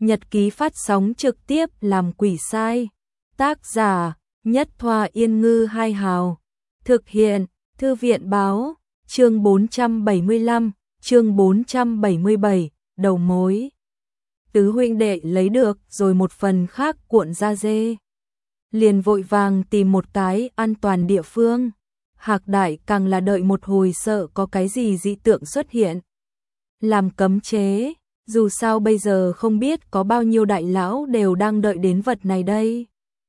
nhật ký phát sóng trực tiếp làm quỷ sai. Tác giả, Nhất Thoa Yên Ngư Hai Hào. Thực hiện, Thư viện Báo. Chương 475, chương 477, đầu mối. Tứ huynh đệ lấy được rồi một phần khác cuộn da dê. Liền vội vàng tìm một cái an toàn địa phương. Hạc Đại càng là đợi một hồi sợ có cái gì dị tượng xuất hiện. Làm cấm chế, dù sao bây giờ không biết có bao nhiêu đại lão đều đang đợi đến vật này đây.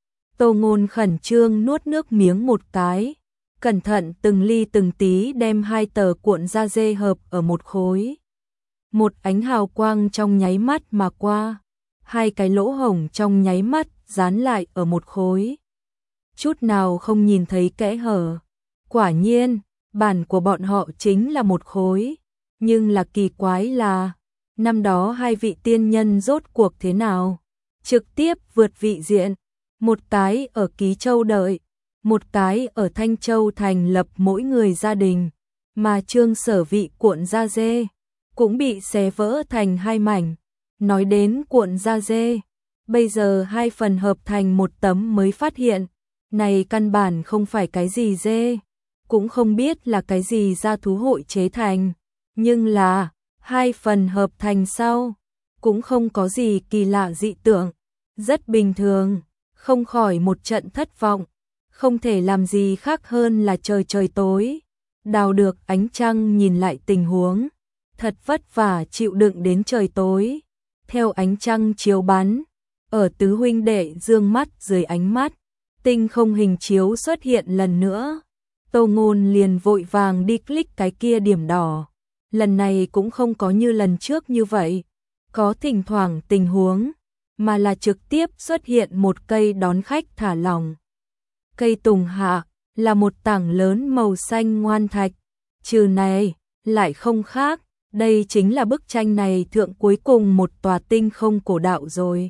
Tô Ngôn khẩn trương nuốt nước miếng một cái, cẩn thận từng ly từng tí đem hai tờ cuộn da dê hợp ở một khối. Một ánh hào quang trong nháy mắt mà qua, hai cái lỗ hổng trong nháy mắt dán lại ở một khối. Chút nào không nhìn thấy kẽ hở. Quả nhiên, bản của bọn họ chính là một khối. Nhưng là kỳ quái là, năm đó hai vị tiên nhân rốt cuộc thế nào? Trực tiếp vượt vị diện, một cái ở Ký Châu đợi, một cái ở Thanh Châu thành lập mỗi người gia đình, mà Trương Sở vị cuộn da dê cũng bị xé vỡ thành hai mảnh. Nói đến cuộn da dê, bây giờ hai phần hợp thành một tấm mới phát hiện, này căn bản không phải cái gì dê, cũng không biết là cái gì da thú hội chế thành, nhưng là hai phần hợp thành sau, cũng không có gì kỳ lạ dị tượng, rất bình thường, không khỏi một trận thất vọng, không thể làm gì khác hơn là trời trời tối, đào được ánh trăng nhìn lại tình huống, thật vất vả chịu đựng đến trời tối, theo ánh trăng chiếu bắn, ở tứ huynh đệ dương mắt dưới ánh mắt, tinh không hình chiếu xuất hiện lần nữa. Tô Ngôn liền vội vàng đi click cái kia điểm đỏ. Lần này cũng không có như lần trước như vậy, có thỉnh thoảng tình huống, mà là trực tiếp xuất hiện một cây đón khách thả lỏng. Cây tùng hạ là một tảng lớn màu xanh ngoan thạch, trừ này lại không khác, đây chính là bức tranh này thượng cuối cùng một tòa tinh không cổ đạo rồi.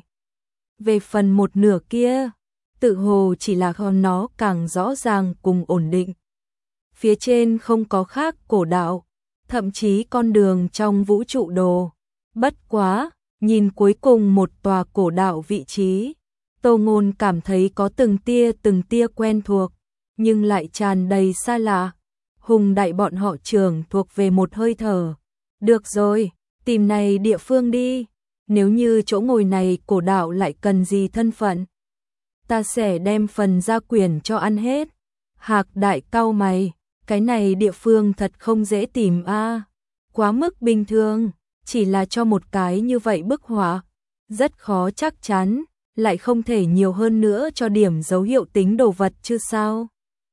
Về phần một nửa kia, tự hồ chỉ là nó càng rõ ràng cùng ổn định. Phía trên không có khác cổ đạo, thậm chí con đường trong vũ trụ đồ. Bất quá, nhìn cuối cùng một tòa cổ đạo vị trí, Tô Ngôn cảm thấy có từng tia quen thuộc, nhưng lại tràn đầy xa lạ. Hùng Đại bọn họ trưởng thuộc về một hơi thở. Được rồi, tìm này địa phương đi, nếu như chỗ ngồi này cổ đạo lại cần gì thân phận, ta sẽ đem phần gia quyền cho ăn hết. Hạc Đại cau mày, cái này địa phương thật không dễ tìm a, quá mức bình thường, chỉ là cho một cái như vậy bức họa, rất khó chắc chắn, lại không thể nhiều hơn nữa cho điểm dấu hiệu tính đồ vật chứ sao?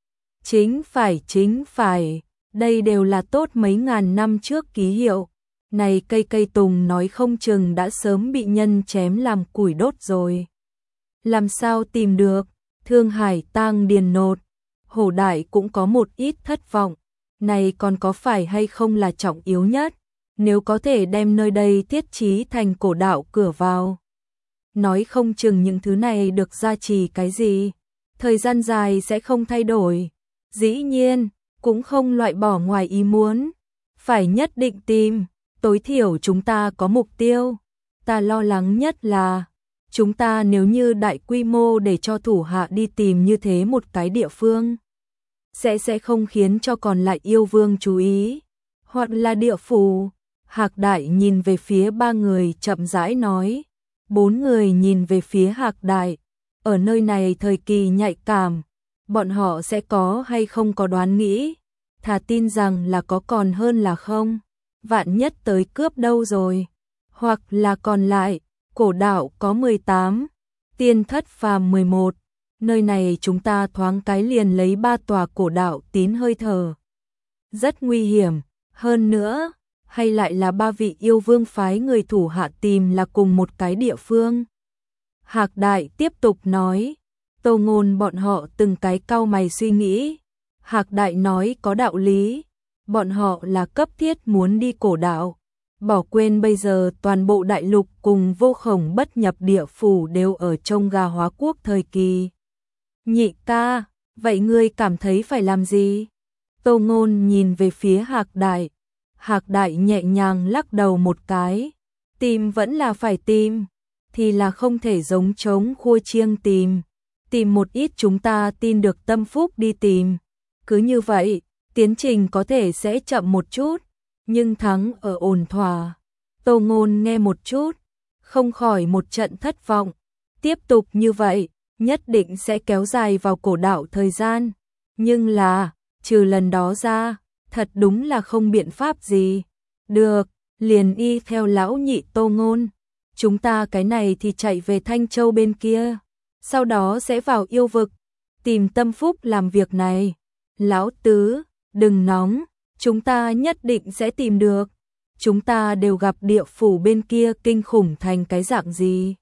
Chính phải, đây đều là tốt mấy ngàn năm trước ký hiệu, này cây tùng nói không chừng đã sớm bị nhân chém làm củi đốt rồi. Làm sao tìm được? Thương Hải tang điền nột. Hổ Đại cũng có một ít thất vọng, này còn có phải hay không là trọng yếu nhất, nếu có thể đem nơi đây thiết trí thành cổ đạo cửa vào. Nói không chừng những thứ này được gia trì cái gì, thời gian dài sẽ không thay đổi, dĩ nhiên, cũng không loại bỏ ngoài ý muốn, phải nhất định tìm, tối thiểu chúng ta có mục tiêu, ta lo lắng nhất là chúng ta nếu như đại quy mô để cho thủ hạ đi tìm như thế một cái địa phương, sẽ không khiến cho còn lại yêu vương chú ý, hoặc là địa phủ. Hạc Đại nhìn về phía ba người chậm rãi nói, bốn người nhìn về phía Hạc Đại, ở nơi này thời kỳ nhạy cảm, bọn họ sẽ có hay không có đoán nghĩ, thà tin rằng là có còn hơn là không, vạn nhất tới cướp đâu rồi, hoặc là còn lại, cổ đạo có 18, tiên thất phàm 11, nơi này chúng ta thoáng cái liền lấy 3 tòa cổ đạo tín hơi thở. Rất nguy hiểm, hơn nữa, hay lại là 3 vị yêu vương phái người thủ hạ tìm là cùng một cái địa phương. Hạc Đại tiếp tục nói, Tô Ngôn bọn họ từng cái cau mày suy nghĩ. Hạc Đại nói có đạo lý, bọn họ là cấp thiết muốn đi cổ đạo, bỏ quên bây giờ toàn bộ đại lục cùng vô khổng bất nhập địa phủ đều ở trong gà hóa quốc thời kỳ. Nhị ca, vậy ngươi cảm thấy phải làm gì? Tô Ngôn nhìn về phía Hạc Đại. Hạc Đại nhẹ nhàng lắc đầu một cái. Tìm vẫn là phải tìm. thì là không thể giống trống khua chiêng tìm một ít chúng ta tin được tâm phúc đi tìm. Cứ như vậy, tiến trình có thể sẽ chậm một chút, nhưng thắng ở ổn thỏa. Tô Ngôn nghe một chút, không khỏi một trận thất vọng. Tiếp tục như vậy, nhất định sẽ kéo dài vào cổ đạo thời gian. Nhưng là, trừ lần đó ra, thật đúng là không biện pháp gì. Được, liền y theo lão nhị Tô Ngôn. Chúng ta cái này thì chạy về Thanh Châu bên kia. Sau đó sẽ vào yêu vực, tìm tâm phúc làm việc này. Lão tứ, đừng nóng, chúng ta nhất định sẽ tìm được. Chúng ta đều gặp địa phủ bên kia kinh khủng thành cái dạng gì.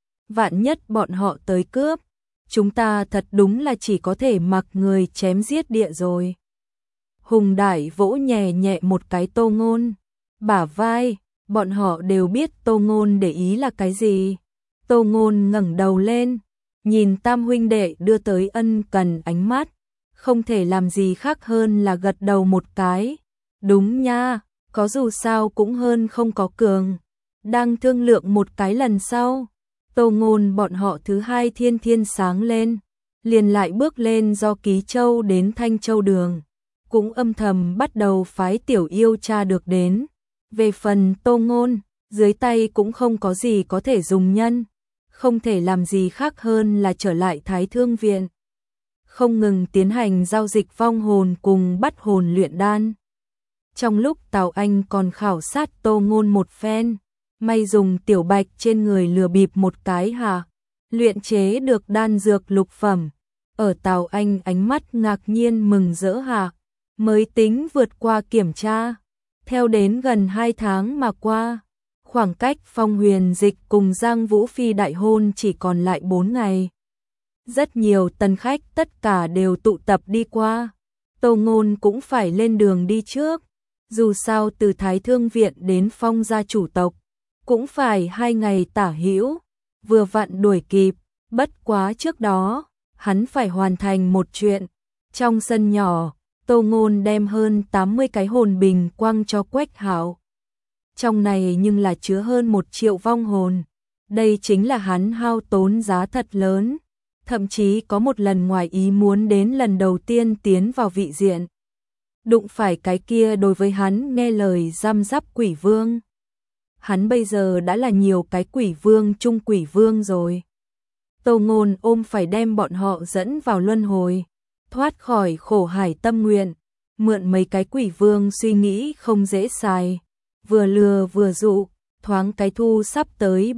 Vạn nhất bọn họ tới cướp, chúng ta thật đúng là chỉ có thể mặc người chém giết địa rồi. Hùng Đại vỗ nhẹ nhẹ một cái Tô Ngôn bả vai, bọn họ đều biết Tô Ngôn để ý là cái gì. Tô Ngôn ngẩng đầu lên, nhìn tam huynh đệ đưa tới ân cần ánh mắt, không thể làm gì khác hơn là gật đầu một cái. Đúng nha, có dù sao cũng hơn không có cường. Đang thương lượng một cái lần sau, Tô Ngôn bọn họ thứ hai thiên sáng lên, liền lại bước lên do Ký Châu đến Thanh Châu đường, cũng âm thầm bắt đầu phái tiểu yêu tra được đến. Về phần Tô Ngôn, dưới tay cũng không có gì có thể dùng nhân, không thể làm gì khác hơn là trở lại Thái Thương viện, không ngừng tiến hành giao dịch vong hồn cùng bắt hồn luyện đan. Trong lúc Tào Anh còn khảo sát Tô Ngôn một phen, may dùng tiểu bạch trên người lừa bịp một cái hả, luyện chế được đan dược lục phẩm. Ở Tào Anh ánh mắt ngạc nhiên mừng rỡ hả, mới tính vượt qua kiểm tra. Theo đến gần 2 tháng mà qua, khoảng cách Phong Huyền Dịch cùng Giang Vũ Phi đại hôn chỉ còn lại 4 ngày. Rất nhiều tân khách tất cả đều tụ tập đi qua. Tô Ngôn cũng phải lên đường đi trước. Dù sao từ Thái Thương viện đến Phong gia chủ tộc, cũng phải 2 ngày tả hữu, vừa vặn đuổi kịp. Bất quá trước đó, hắn phải hoàn thành một chuyện. Trong sân nhỏ, Tô Ngôn đem hơn 80 cái hồn bình quăng cho Quách Hạo. Trong này nhưng là chứa hơn 1 triệu vong hồn. Đây chính là hắn hao tốn giá thật lớn. Thậm chí có một lần ngoài ý muốn đến lần đầu tiên tiến vào vị diện. Đụng phải cái kia đối với hắn nghe lời răm rắp quỷ vương. Hắn bây giờ đã là nhiều cái quỷ vương trung quỷ vương rồi. Tô Ngôn ôm phải đem bọn họ dẫn vào luân hồi, thoát khỏi khổ hải tâm nguyện, mượn mấy cái quỷ vương suy nghĩ không dễ xài, vừa lừa vừa dụ, thoáng cái thu sắp tới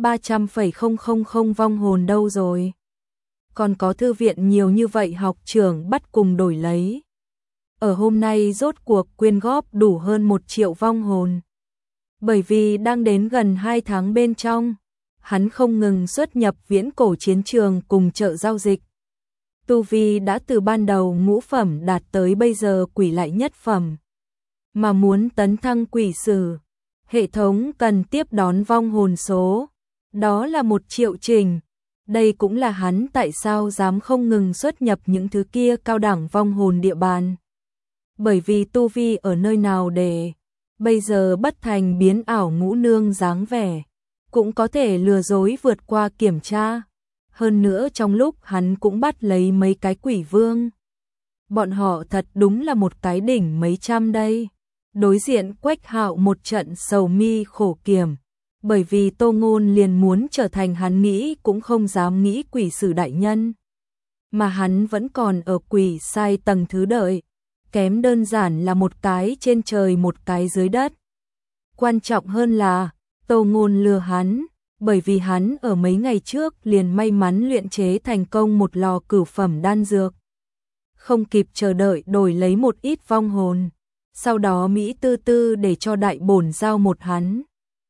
300,000 vong hồn đâu rồi. Còn có thư viện nhiều như vậy học trưởng bắt cùng đổi lấy. Ở hôm nay rốt cuộc quyên góp đủ hơn 1 triệu vong hồn. Bởi vì đang đến gần 2 tháng bên trong, hắn không ngừng xuất nhập viễn cổ chiến trường cùng chợ giao dịch. Tu vi đã từ ban đầu ngũ phẩm đạt tới bây giờ quỷ lại nhất phẩm. Mà muốn tấn thăng quỷ sử, hệ thống cần tiếp đón vong hồn số. Đó là 1 triệu trình. Đây cũng là hắn tại sao dám không ngừng xuất nhập những thứ kia cao đẳng vong hồn địa bàn. Bởi vì tu vi ở nơi nào để bây giờ bất thành biến ảo ngũ nương dáng vẻ, cũng có thể lừa dối vượt qua kiểm tra. Hơn nữa trong lúc hắn cũng bắt lấy mấy cái quỷ vương. Bọn họ thật đúng là một cái đỉnh mấy trăm đây. Đối diện Quách Hạo một trận sầu mi khổ kiểm. Bởi vì Tô Ngôn liền muốn trở thành hắn nghĩ cũng không dám nghĩ quỷ sử đại nhân. Mà hắn vẫn còn ở quỷ sai tầng thứ đợi. Kém đơn giản là một cái trên trời một cái dưới đất. Quan trọng hơn là Tô Ngôn lừa hắn, bởi vì hắn ở mấy ngày trước liền may mắn luyện chế thành công một lò cửu phẩm đan dược. Không kịp chờ đợi đổi lấy một ít vong hồn, sau đó Mỹ tư tư để cho đại bổn giao một hắn.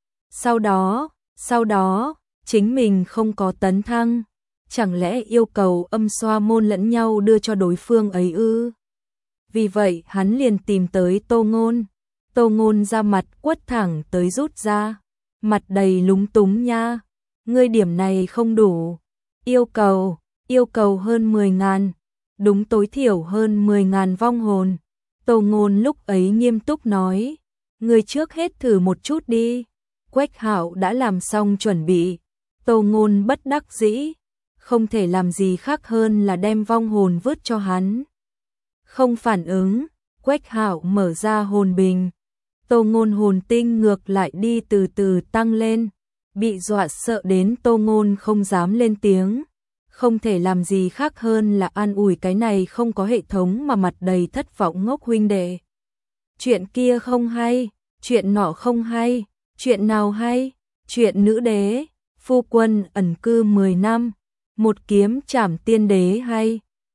Sau đó, chính mình không có tấn thăng, chẳng lẽ yêu cầu âm xoa môn lẫn nhau đưa cho đối phương ấy ư? Vì vậy hắn liền tìm tới Tô Ngôn. Tô Ngôn ra mặt quất thẳng tới rút ra, mặt đầy lúng túng nha. Ngươi điểm này không đủ. Yêu cầu hơn 10.000, đúng tối thiểu hơn 10.000 vong hồn. Tô Ngôn lúc ấy nghiêm túc nói, ngươi trước hết thử một chút đi. Quách Hạo đã làm xong chuẩn bị, Tô Ngôn bất đắc dĩ, không thể làm gì khác hơn là đem vong hồn vứt cho hắn. Không phản ứng, Quách Hạo mở ra hồn bình. Tô Ngôn hồn tinh ngược lại đi từ từ tăng lên, bị dọa sợ đến Tô Ngôn không dám lên tiếng, không thể làm gì khác hơn là an ủi cái này không có hệ thống mà mặt đầy thất vọng ngốc huynh đệ. Chuyện kia không hay, chuyện nọ không hay, chuyện nào hay, chuyện nữ đế, phu quân ẩn cư 10 năm, một kiếm trảm tiên đế hay.